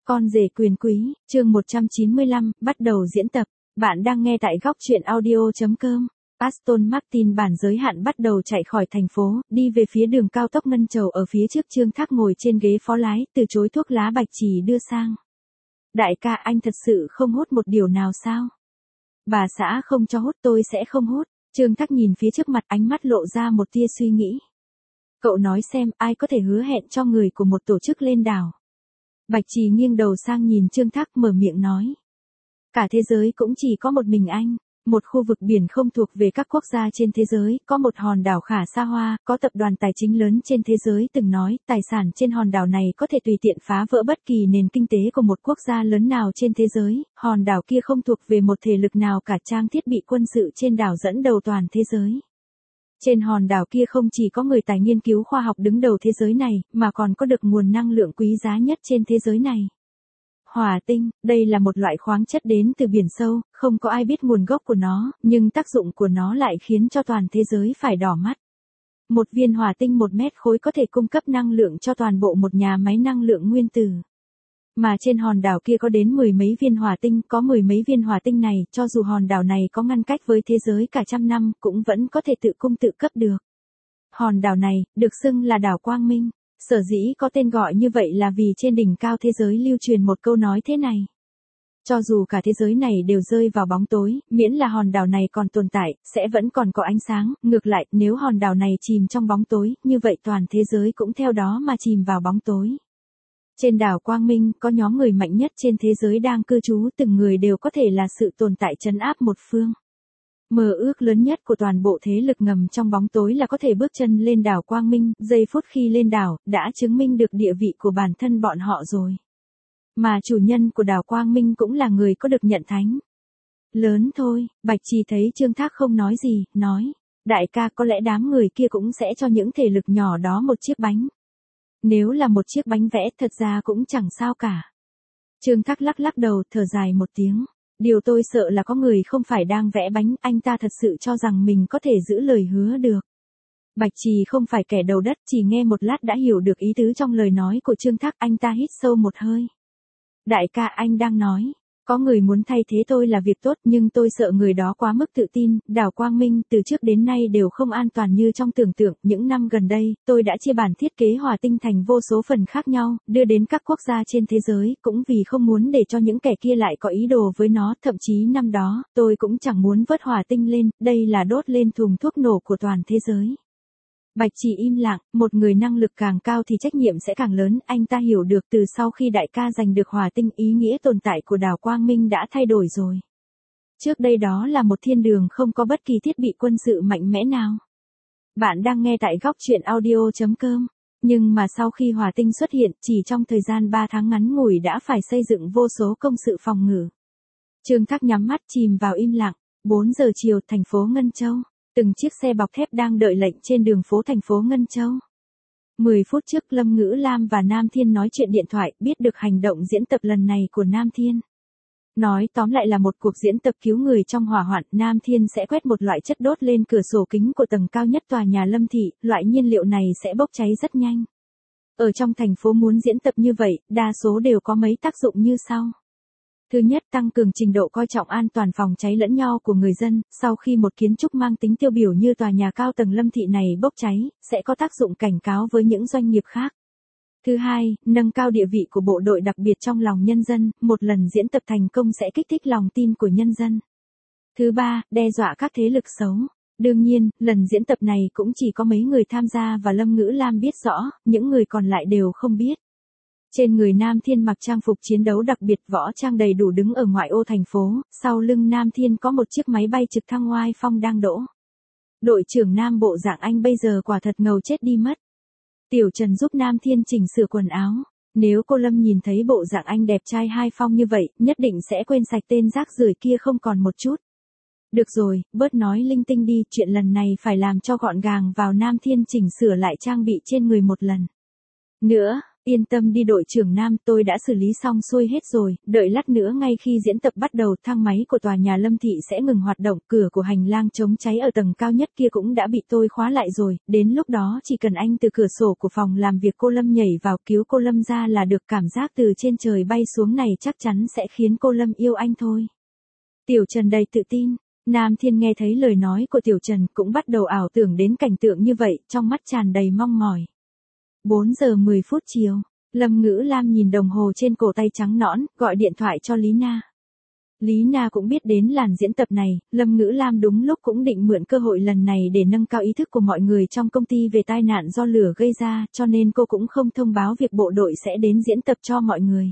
Con rể quyền quý, chương 195, bắt đầu diễn tập. Bạn đang nghe tại góc truyện audio.com. Aston Martin bản giới hạn bắt đầu chạy khỏi thành phố, đi về phía đường cao tốc Ngân Chầu ở phía trước. Trương Thác ngồi trên ghế phó lái, từ chối thuốc lá Bạch Trì đưa sang. Đại ca, anh thật sự không hút một điều nào sao? Bà xã không cho hút, tôi sẽ không hút. Trương Thác nhìn phía trước mặt, ánh mắt lộ ra một tia suy nghĩ. Cậu nói xem, ai có thể hứa hẹn cho người của một tổ chức lên đảo? Bạch Trì nghiêng đầu sang nhìn Trương Thác, mở miệng nói. Cả thế giới cũng chỉ có một mình anh. Một khu vực biển không thuộc về các quốc gia trên thế giới, có một hòn đảo khá xa hoa, có tập đoàn tài chính lớn trên thế giới từng nói, tài sản trên hòn đảo này có thể tùy tiện phá vỡ bất kỳ nền kinh tế của một quốc gia lớn nào trên thế giới, hòn đảo kia không thuộc về một thể lực nào cả, trang thiết bị quân sự trên đảo dẫn đầu toàn thế giới. Trên hòn đảo kia không chỉ có người tài nghiên cứu khoa học đứng đầu thế giới này, mà còn có được nguồn năng lượng quý giá nhất trên thế giới này. Hỏa tinh, đây là một loại khoáng chất đến từ biển sâu, không có ai biết nguồn gốc của nó, nhưng tác dụng của nó lại khiến cho toàn thế giới phải đỏ mắt. Một viên hỏa tinh 1 mét khối có thể cung cấp năng lượng cho toàn bộ một nhà máy năng lượng nguyên tử. Mà trên hòn đảo kia có đến 10 mấy viên hỏa tinh, có 10 mấy viên hỏa tinh này, cho dù hòn đảo này có ngăn cách với thế giới cả trăm năm, cũng vẫn có thể tự cung tự cấp được. Hòn đảo này, được xưng là đảo Quang Minh. Sở dĩ có tên gọi như vậy là vì trên đỉnh cao thế giới lưu truyền một câu nói thế này. Cho dù cả thế giới này đều rơi vào bóng tối, miễn là hòn đảo này còn tồn tại, sẽ vẫn còn có ánh sáng. Ngược lại, nếu hòn đảo này chìm trong bóng tối, như vậy toàn thế giới cũng theo đó mà chìm vào bóng tối. Trên đảo Quang Minh, có nhóm người mạnh nhất trên thế giới đang cư trú, từng người đều có thể là sự tồn tại trấn áp một phương. Mơ ước lớn nhất của toàn bộ thế lực ngầm trong bóng tối là có thể bước chân lên đảo Quang Minh, giây phút khi lên đảo, đã chứng minh được địa vị của bản thân bọn họ rồi. Mà chủ nhân của đảo Quang Minh cũng là người có được nhận thánh. Lớn thôi, Bạch Trì thấy Trương Thác không nói gì, nói, đại ca, có lẽ đám người kia cũng sẽ cho những thể lực nhỏ đó một chiếc bánh. Nếu là một chiếc bánh vẽ, thật ra cũng chẳng sao cả. Trương Thác lắc lắc đầu, thở dài một tiếng. Điều tôi sợ là có người không phải đang vẽ bánh, anh ta thật sự cho rằng mình có thể giữ lời hứa được. Bạch Trì không phải kẻ đầu đất, chỉ nghe một lát đã hiểu được ý tứ trong lời nói của Trương Thác, anh ta hít sâu một hơi. Đại ca, anh đang nói, có người muốn thay thế tôi là việc tốt, nhưng tôi sợ người đó quá mức tự tin. Đảo Quang Minh từ trước đến nay đều không an toàn như trong tưởng tượng. Những năm gần đây, tôi đã chia bản thiết kế hỏa tinh thành vô số phần khác nhau, đưa đến các quốc gia trên thế giới, cũng vì không muốn để cho những kẻ kia lại có ý đồ với nó. Thậm chí năm đó, tôi cũng chẳng muốn vớt hỏa tinh lên, đây là đốt lên thùng thuốc nổ của toàn thế giới. Bạch Trì im lặng, một người năng lực càng cao thì trách nhiệm sẽ càng lớn, anh ta hiểu được từ sau khi đại ca giành được hỏa tinh, ý nghĩa tồn tại của đảo Quang Minh đã thay đổi rồi. Trước đây đó là một thiên đường không có bất kỳ thiết bị quân sự mạnh mẽ nào. Bạn đang nghe tại góc truyện audio.com. Nhưng mà sau khi hỏa tinh xuất hiện, chỉ trong thời gian 3 tháng ngắn ngủi đã phải xây dựng vô số công sự phòng ngự. Trương Thác nhắm mắt chìm vào im lặng. 4 giờ chiều, thành phố Ngân Châu. Từng chiếc xe bọc thép đang đợi lệnh trên đường phố thành phố Ngân Châu. 10 phút trước, Lâm Ngữ Lam và Nam Thiên nói chuyện điện thoại, biết được hành động diễn tập lần này của Nam Thiên. Nói tóm lại là một cuộc diễn tập cứu người trong hỏa hoạn. Nam Thiên sẽ quét một loại chất đốt lên cửa sổ kính của tầng cao nhất tòa nhà Lâm Thị, loại nhiên liệu này sẽ bốc cháy rất nhanh. Ở trong thành phố muốn diễn tập như vậy, đa số đều có mấy tác dụng như sau. Thứ nhất, tăng cường trình độ coi trọng an toàn phòng cháy lẫn nhau của người dân, sau khi một kiến trúc mang tính tiêu biểu như tòa nhà cao tầng Lâm Thị này bốc cháy, sẽ có tác dụng cảnh cáo với những doanh nghiệp khác. Thứ hai, nâng cao địa vị của bộ đội đặc biệt trong lòng nhân dân, một lần diễn tập thành công sẽ kích thích lòng tin của nhân dân. Thứ ba, đe dọa các thế lực xấu. Đương nhiên, lần diễn tập này cũng chỉ có mấy người tham gia và Lâm Ngữ Lam biết rõ, những người còn lại đều không biết. Trên người Nam Thiên mặc trang phục chiến đấu đặc biệt, võ trang đầy đủ, đứng ở ngoại ô thành phố, sau lưng Nam Thiên có một chiếc máy bay trực thăng oai phong đang đỗ. Đội trưởng Nam bộ dạng anh bây giờ quả thật ngầu chết đi mất. Tiểu Trần giúp Nam Thiên chỉnh sửa quần áo. Nếu cô Lâm nhìn thấy bộ dạng anh đẹp trai hai phong như vậy, nhất định sẽ quên sạch tên rác rưởi kia không còn một chút. Được rồi, bớt nói linh tinh đi, chuyện lần này phải làm cho gọn gàng vào. Nam Thiên chỉnh sửa lại trang bị trên người một lần nữa. Yên tâm đi đội trưởng Nam, tôi đã xử lý xong xuôi hết rồi, đợi lát nữa ngay khi diễn tập bắt đầu thang máy của tòa nhà Lâm Thị sẽ ngừng hoạt động, cửa của hành lang chống cháy ở tầng cao nhất kia cũng đã bị tôi khóa lại rồi, đến lúc đó chỉ cần anh từ cửa sổ của phòng làm việc cô Lâm nhảy vào cứu cô Lâm ra là được, cảm giác từ trên trời bay xuống này chắc chắn sẽ khiến cô Lâm yêu anh thôi. Tiểu Trần đầy tự tin. Nam Thiên nghe thấy lời nói của Tiểu Trần cũng bắt đầu ảo tưởng đến cảnh tượng như vậy, trong mắt tràn đầy mong mỏi. 4 giờ 10 phút chiều, Lâm Ngữ Lam nhìn đồng hồ trên cổ tay trắng nõn, gọi điện thoại cho Lý Na. Lý Na cũng biết đến làn diễn tập này, Lâm Ngữ Lam đúng lúc cũng định mượn cơ hội lần này để nâng cao ý thức của mọi người trong công ty về tai nạn do lửa gây ra, cho nên cô cũng không thông báo việc bộ đội sẽ đến diễn tập cho mọi người.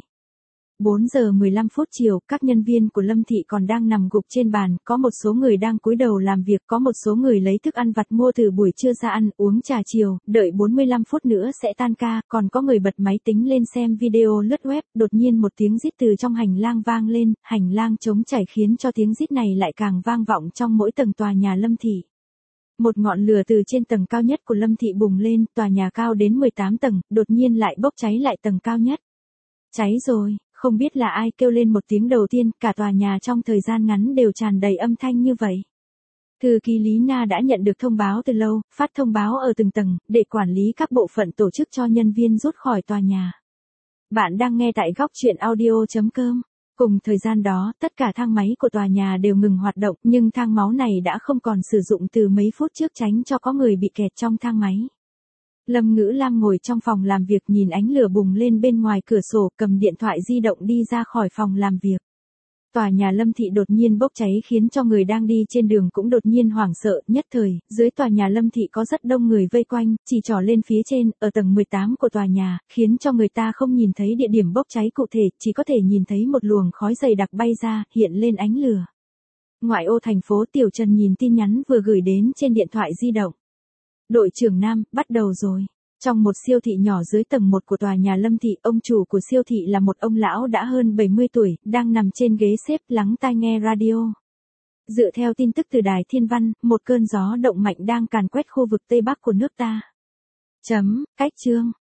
4 giờ 15 phút chiều, các nhân viên của Lâm Thị còn đang nằm gục trên bàn, có một số người đang cúi đầu làm việc, có một số người lấy thức ăn vặt mua từ buổi trưa ra ăn, uống trà chiều, đợi 45 phút nữa sẽ tan ca, còn có người bật máy tính lên xem video lướt web, đột nhiên một tiếng rít từ trong hành lang vang lên, hành lang trống trải khiến cho tiếng rít này lại càng vang vọng trong mỗi tầng tòa nhà Lâm Thị. Một ngọn lửa từ trên tầng cao nhất của Lâm Thị bùng lên, tòa nhà cao đến 18 tầng, đột nhiên lại bốc cháy lại tầng cao nhất. Cháy rồi. Không biết là ai kêu lên một tiếng đầu tiên, cả tòa nhà trong thời gian ngắn đều tràn đầy âm thanh như vậy. Thư ký Lý Na đã nhận được thông báo từ lâu, phát thông báo ở từng tầng, để quản lý các bộ phận tổ chức cho nhân viên rút khỏi tòa nhà. Bạn đang nghe tại góc truyện audio.com. Cùng thời gian đó, tất cả thang máy của tòa nhà đều ngừng hoạt động, nhưng thang máu này đã không còn sử dụng từ mấy phút trước tránh cho có người bị kẹt trong thang máy. Lâm Ngữ Lam ngồi trong phòng làm việc nhìn ánh lửa bùng lên bên ngoài cửa sổ, cầm điện thoại di động đi ra khỏi phòng làm việc. Tòa nhà Lâm Thị đột nhiên bốc cháy khiến cho người đang đi trên đường cũng đột nhiên hoảng sợ, nhất thời, dưới tòa nhà Lâm Thị có rất đông người vây quanh, chỉ trỏ lên phía trên, ở tầng 18 của tòa nhà, khiến cho người ta không nhìn thấy địa điểm bốc cháy cụ thể, chỉ có thể nhìn thấy một luồng khói dày đặc bay ra, hiện lên ánh lửa. Ngoại ô thành phố, Tiểu Trần nhìn tin nhắn vừa gửi đến trên điện thoại di động. Đội trưởng Nam, bắt đầu rồi. Trong một siêu thị nhỏ dưới tầng 1 của tòa nhà Lâm Thị, ông chủ của siêu thị là một ông lão đã hơn 70 tuổi, đang nằm trên ghế xếp lắng tai nghe radio. Dựa theo tin tức từ Đài Thiên Văn, một cơn gió động mạnh đang càn quét khu vực Tây Bắc của nước ta. Cách chương.